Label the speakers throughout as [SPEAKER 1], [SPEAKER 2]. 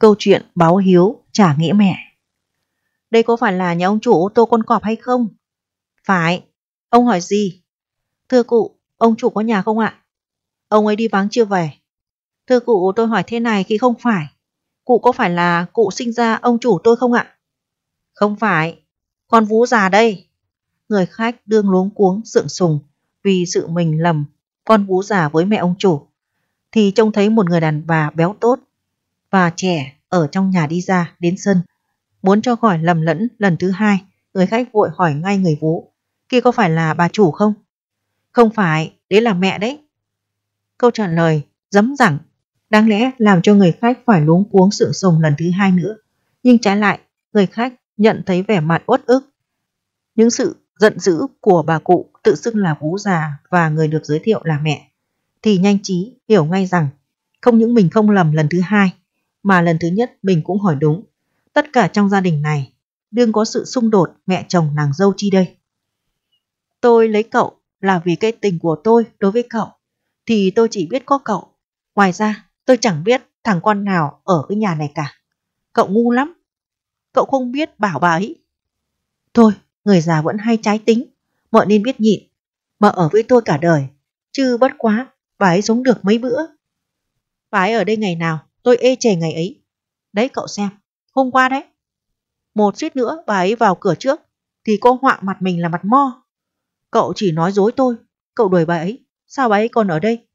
[SPEAKER 1] Câu chuyện báo hiếu trả nghĩa mẹ. Đây có phải là nhà ông chủ ô tô con cọp hay không? Phải. Ông hỏi gì? Thưa cụ, ông chủ có nhà không ạ? Ông ấy đi vắng chưa về. Thưa cụ, tôi hỏi thế này khi không phải. Cụ có phải là cụ sinh ra ông chủ tôi không ạ? Không phải. Con vú già đây. Người khách đương luống cuống sượng sùng vì sự mình lầm con vú già với mẹ ông chủ. Thì trông thấy một người đàn bà béo tốt và trẻ ở trong nhà đi ra đến sân. Muốn cho khỏi lầm lẫn lần thứ hai, người khách vội hỏi ngay người vú. Kia có phải là bà chủ không? Không phải, đấy là mẹ đấy. Câu trả lời dấm dẳng, đáng lẽ làm cho người khách phải luống cuống sượng sùng lần thứ hai nữa. Nhưng trái lại, người khách nhận thấy vẻ mặt uất ức. Những sự giận dữ của bà cụ tự xưng là vú già và người được giới thiệu là mẹ, thì nhanh trí hiểu ngay rằng không những mình không lầm lần thứ hai, mà lần thứ nhất mình cũng hỏi đúng. Tất cả trong gia đình này đương có sự xung đột mẹ chồng nàng dâu chi đây. Tôi lấy cậu là vì cái tình của tôi đối với cậu, thì tôi chỉ biết có cậu. Ngoài ra tôi chẳng biết thằng con nào ở cái nhà này cả. Cậu ngu lắm. Cậu không biết bảo bà ấy. Thôi, người già vẫn hay trái tính, mợ nên biết nhịn, mà ở với tôi cả đời, chứ bất quá bà ấy sống được mấy bữa. Bà ấy ở đây ngày nào tôi ê chề ngày ấy. Đấy cậu xem, hôm qua đấy. Một suýt nữa bà ấy vào cửa trước thì cô họa mặt mình là mặt mo. Cậu chỉ nói dối tôi, cậu đuổi bà ấy, sao bà ấy còn ở đây?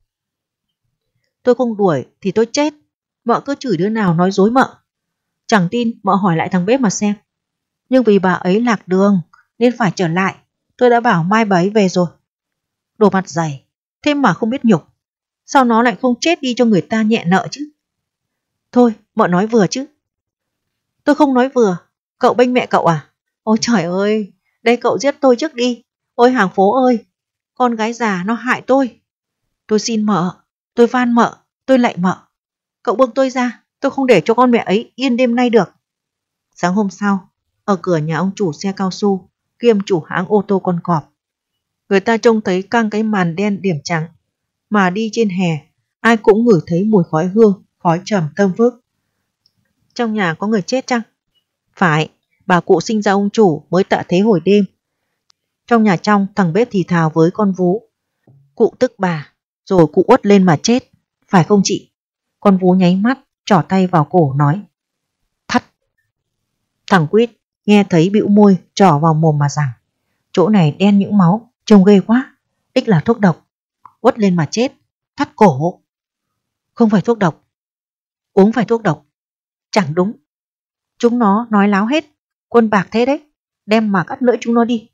[SPEAKER 1] Tôi không đuổi thì tôi chết, mợ cứ chửi đứa nào nói dối mợ. Chẳng tin mợ hỏi lại thằng bếp mà xem. Nhưng vì bà ấy lạc đường nên phải trở lại, tôi đã bảo mai bà ấy về rồi. Đồ mặt dày, thế mà không biết nhục. Sao nó lại không chết đi cho người ta nhẹ nợ chứ? Thôi, mợ nói vừa chứ. Tôi không nói vừa, cậu bênh mẹ cậu à? Ôi trời ơi, đây cậu giết tôi trước đi. Ôi hàng phố ơi, con gái già nó hại tôi. Tôi xin mợ, tôi van mợ, tôi lạy mợ. Cậu buông tôi ra, tôi không để cho con mẹ ấy yên đêm nay được. Sáng hôm sau, ở cửa nhà ông chủ xe cao su, kiêm chủ hãng ô tô con cọp, người ta trông thấy căng cái màn đen điểm trắng, mà đi trên hè, ai cũng ngửi thấy mùi khói hương, khói trầm thơm phức. Trong nhà có người chết chăng? Phải, bà cụ sinh ra ông chủ mới tạ thế hồi đêm. Trong nhà trong, thằng bếp thì thào với con vú. Cụ tức bà, rồi cụ uất lên mà chết, phải không chị? Con vú nháy mắt, trỏ tay vào cổ nói. Thắt. Thằng Quýt nghe thấy bĩu môi trỏ vào mồm mà rằng, chỗ này đen những máu, trông ghê quá, đích là thuốc độc. Uất lên mà chết, thắt cổ. Không phải thuốc độc, uống phải thuốc độc. Chẳng đúng. Chúng nó nói láo hết, quân bạc thế đấy, đem mà cắt lưỡi chúng nó đi.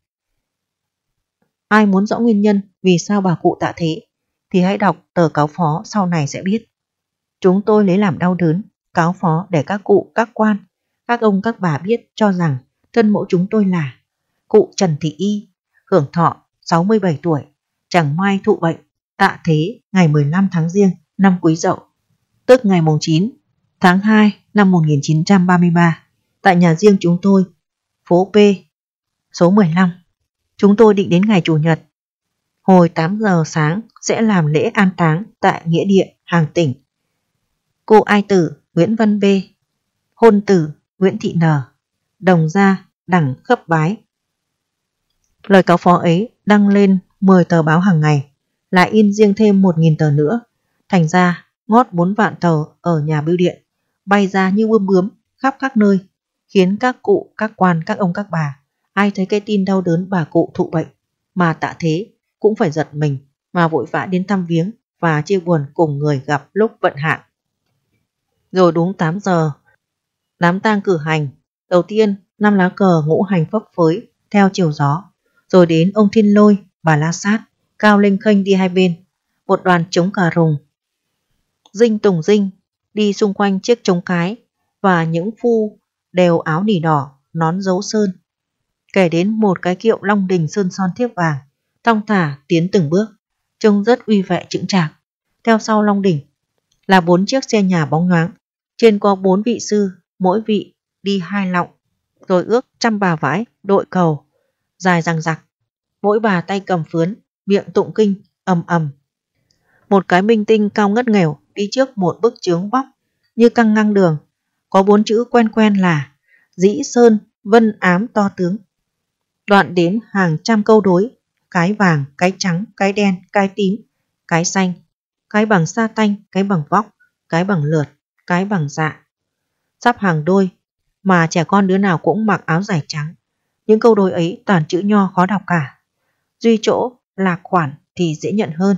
[SPEAKER 1] Ai muốn rõ nguyên nhân vì sao bà cụ tạ thế thì hãy đọc tờ cáo phó sau này sẽ biết. Chúng tôi lấy làm đau đớn cáo phó để các cụ, các quan, các ông, các bà biết cho rằng thân mẫu chúng tôi là cụ Trần Thị Y, hưởng thọ 67 tuổi, chẳng may thụ bệnh, tạ thế ngày 15 tháng Giêng năm Quý Dậu, tức ngày 9 tháng 2 năm 1933, tại nhà riêng chúng tôi, phố P, số 15. Chúng tôi định đến ngày Chủ nhật, hồi 8 giờ sáng sẽ làm lễ an táng tại nghĩa địa Hàng Tỉnh. Cô ai tử Nguyễn Văn B, hôn tử Nguyễn Thị N, đồng gia đẳng khấp bái. Lời cáo phó ấy đăng lên 10 tờ báo hàng ngày, lại in riêng thêm 1.000 tờ nữa. Thành ra ngót 4 vạn tờ ở nhà bưu điện bay ra như bướm bướm khắp các nơi, khiến các cụ, các quan, các ông, các bà ai thấy cái tin đau đớn bà cụ thụ bệnh mà tạ thế cũng phải giật mình mà vội vã đến thăm viếng và chia buồn cùng người gặp lúc vận hạn. Rồi đúng 8 giờ, đám tang cử hành. Đầu tiên 5 lá cờ ngũ hành phấp phới theo chiều gió, rồi đến ông Thiên Lôi, bà La Sát cao lênh khênh đi hai bên, một đoàn trống cà rùng dinh tùng dinh đi xung quanh chiếc trống cái, và những phu đều áo nỉ đỏ, nón dấu sơn, kể đến một cái kiệu long đình sơn son thiếp vàng, thong thả tiến từng bước, trông rất uy vệ chững chạc. Theo sau long đỉnh là 4 chiếc xe nhà bóng nhoáng, trên có 4 vị sư, mỗi vị đi 2 lọng, rồi ước 100 bà vãi đội cầu dài dằng dặc, mỗi bà tay cầm phướn, miệng tụng kinh ầm ầm. Một cái minh tinh cao ngất nghèo đi trước một bức chướng vóc như căng ngang đường, có 4 chữ quen quen là dĩ sơn vân ám to tướng. Đoạn đến hàng trăm câu đối, cái vàng, cái trắng, cái đen, cái tím, cái xanh, cái bằng sa tanh, cái bằng vóc, cái bằng lượt, cái bằng dạ. Sắp hàng đôi, mà trẻ con đứa nào cũng mặc áo dài trắng. Những câu đối ấy toàn chữ nho khó đọc cả. Duy chỗ lạc khoản thì dễ nhận hơn.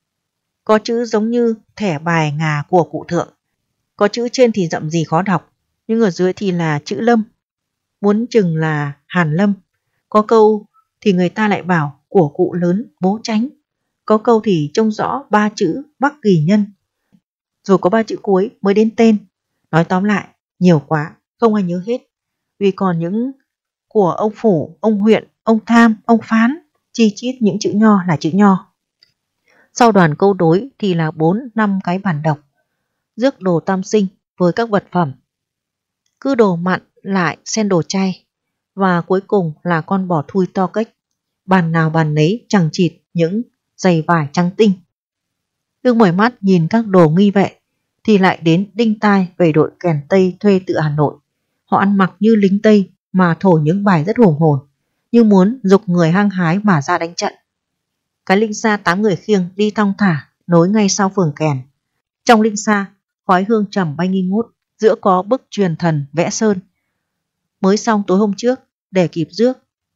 [SPEAKER 1] Có chữ giống như thẻ bài ngà của cụ thượng. Có chữ trên thì rậm rì khó đọc, nhưng ở dưới thì là chữ lâm. Muốn chừng là Hàn Lâm. Có câu thì người ta lại bảo của cụ lớn bố tránh. Có câu thì trông rõ 3 chữ Bắc Kỳ Nhân. Rồi có 3 chữ cuối mới đến tên. Nói tóm lại, nhiều quá, không ai nhớ hết. Vì còn những của ông Phủ, ông Huyện, ông Tham, ông Phán, chi chít những chữ nho là chữ nho. Sau đoàn câu đối thì là 4-5 cái bản đọc. Rước đồ tam sinh với các vật phẩm. Cứ đồ mặn lại xen đồ chay. Và cuối cùng là con bò thui to cách. Bàn nào bàn nấy chằng chịt những giày vải trắng tinh. Cứ mỏi mắt nhìn các đồ nghi vệ thì lại đến đinh tai về đội kèn Tây thuê từ Hà Nội. Họ ăn mặc như lính Tây mà thổi những bài rất hùng hồn, như muốn giục người hăng hái mà ra đánh trận. Cái linh xa 8 người khiêng đi thong thả nối ngay sau phường kèn. Trong linh xa khói hương trầm bay nghi ngút, giữa có bức truyền thần vẽ sơn mới xong tối hôm trước để kịp rước.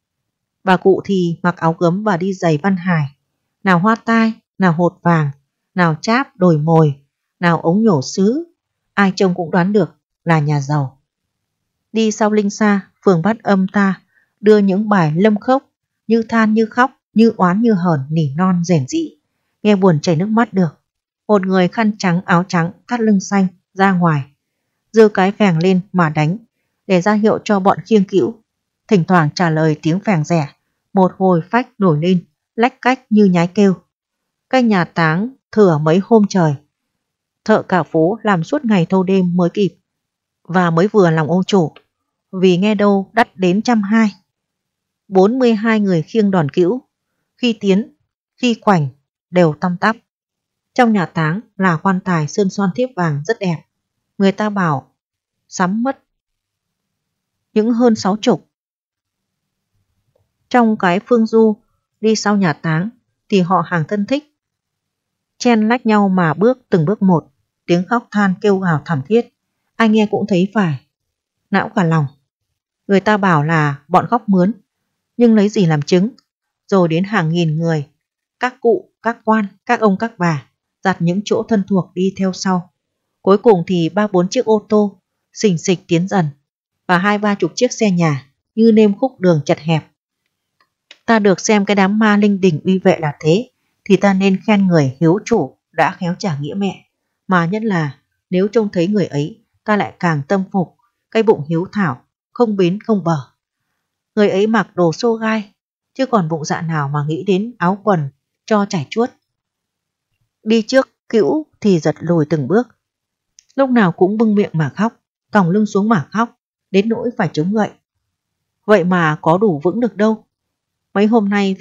[SPEAKER 1] Bà cụ thì mặc áo gấm và đi giày Văn Hải, nào hoa tai, nào hột vàng, nào cháp đồi mồi, nào ống nhổ sứ, ai trông cũng đoán được là nhà giàu. Đi sau linh xa, phường Bát Âm ta đưa những bài lâm khốc, như than như khóc, như oán như hờn, nỉ non rền rĩ, nghe buồn chảy nước mắt được. Một người khăn trắng áo trắng thắt lưng xanh ra ngoài, giơ cái phèng lên mà đánh, để ra hiệu cho bọn khiêng cữu. Thỉnh thoảng trả lời tiếng phèng rẻ, một hồi phách nổi lên, lách cách như nhái kêu. Cái nhà táng thừa mấy hôm trời, thợ cả phố làm suốt ngày thâu đêm mới kịp, và mới vừa lòng ông chủ, vì nghe đâu đắt đến 120. 42 người khiêng đòn cữu, khi tiến, khi khoảnh đều tăm tắp. Trong nhà táng là quan tài sơn son thiếp vàng rất đẹp, người ta bảo sắm mất những hơn 60. Trong cái phương du đi sau nhà táng thì họ hàng thân thích, chen lách nhau mà bước từng bước một, tiếng khóc than kêu gào thảm thiết, ai nghe cũng thấy phải não cả lòng. Người ta bảo là bọn khóc mướn, nhưng lấy gì làm chứng. Rồi đến hàng nghìn người, các cụ, các quan, các ông các bà, giặt những chỗ thân thuộc đi theo sau. Cuối cùng thì 3-4 chiếc ô tô xình xịch tiến dần, và 20-30 chiếc xe nhà như nêm khúc đường chật hẹp. Ta được xem cái đám ma linh đình uy vệ là thế, thì ta nên khen người hiếu chủ đã khéo trả nghĩa mẹ. Mà nhất là nếu trông thấy người ấy, ta lại càng tâm phục cái bụng hiếu thảo, không bến không bờ. Người ấy mặc đồ xô gai, chứ còn bụng dạ nào mà nghĩ đến áo quần cho trải chuốt. Đi trước cữu thì giật lùi từng bước, lúc nào cũng bưng miệng mà khóc, còng lưng xuống mà khóc, đến nỗi phải chống gậy. Vậy mà có đủ vững được đâu. Mấy hôm nay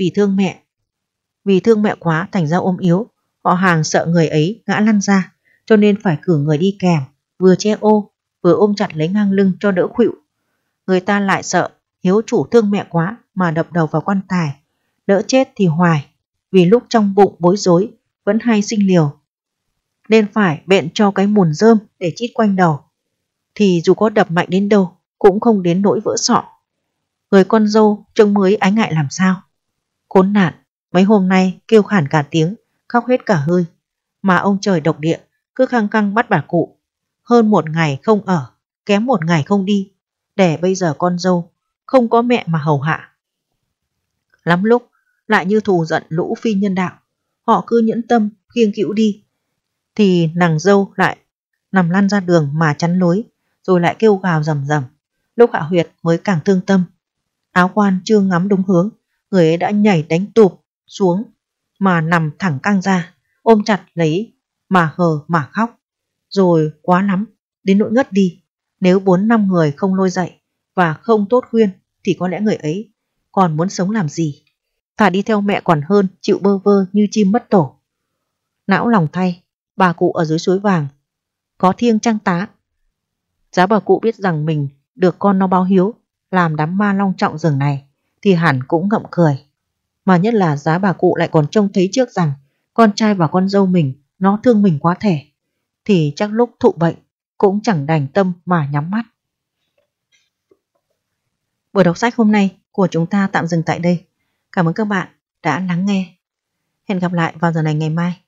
[SPEAKER 1] vì thương mẹ quá thành ra ôm yếu, họ hàng sợ người ấy ngã lăn ra, cho nên phải cử người đi kèm, vừa che ô, vừa ôm chặt lấy ngang lưng cho đỡ khuỵu. Người ta lại sợ hiếu chủ thương mẹ quá mà đập đầu vào quan tài, đỡ chết thì hoài, vì lúc trong bụng bối rối vẫn hay sinh liều, nên phải bện cho cái mùn rơm để chít quanh đầu, thì dù có đập mạnh đến đâu cũng không đến nỗi vỡ sọ. Người con dâu trông mới ái ngại làm sao. Khốn nạn, mấy hôm nay kêu khản cả tiếng, khóc hết cả hơi, mà ông trời độc địa cứ khăng khăng bắt bà cụ. Hơn 1 ngày không ở, kém 1 ngày không đi, để bây giờ con dâu không có mẹ mà hầu hạ. Lắm lúc lại như thù giận lũ phi nhân đạo, họ cứ nhẫn tâm khiêng cữu đi, thì nàng dâu lại nằm lăn ra đường mà chắn lối, rồi lại kêu gào rầm rầm. Lúc hạ huyệt mới càng thương tâm. Áo quan chưa ngắm đúng hướng, người ấy đã nhảy đánh tụp xuống mà nằm thẳng căng ra, ôm chặt lấy mà hờ mà khóc. Rồi quá lắm, đến nỗi ngất đi. Nếu 4-5 người không lôi dậy và không tốt khuyên thì có lẽ người ấy còn muốn sống làm gì. Thà đi theo mẹ còn hơn chịu bơ vơ như chim mất tổ. Não lòng thay, bà cụ ở dưới suối vàng có thiêng trăng tá, Giá bà cụ biết rằng mình được con nó báo hiếu làm đám ma long trọng rừng này thì hẳn cũng ngậm cười. Mà nhất là giá bà cụ lại còn trông thấy trước rằng con trai và con dâu mình nó thương mình quá thể, thì chắc lúc thụ bệnh cũng chẳng đành tâm mà nhắm mắt. Buổi đọc sách hôm nay của chúng ta tạm dừng tại đây. Cảm ơn các bạn đã lắng nghe. Hẹn gặp lại vào giờ này ngày mai.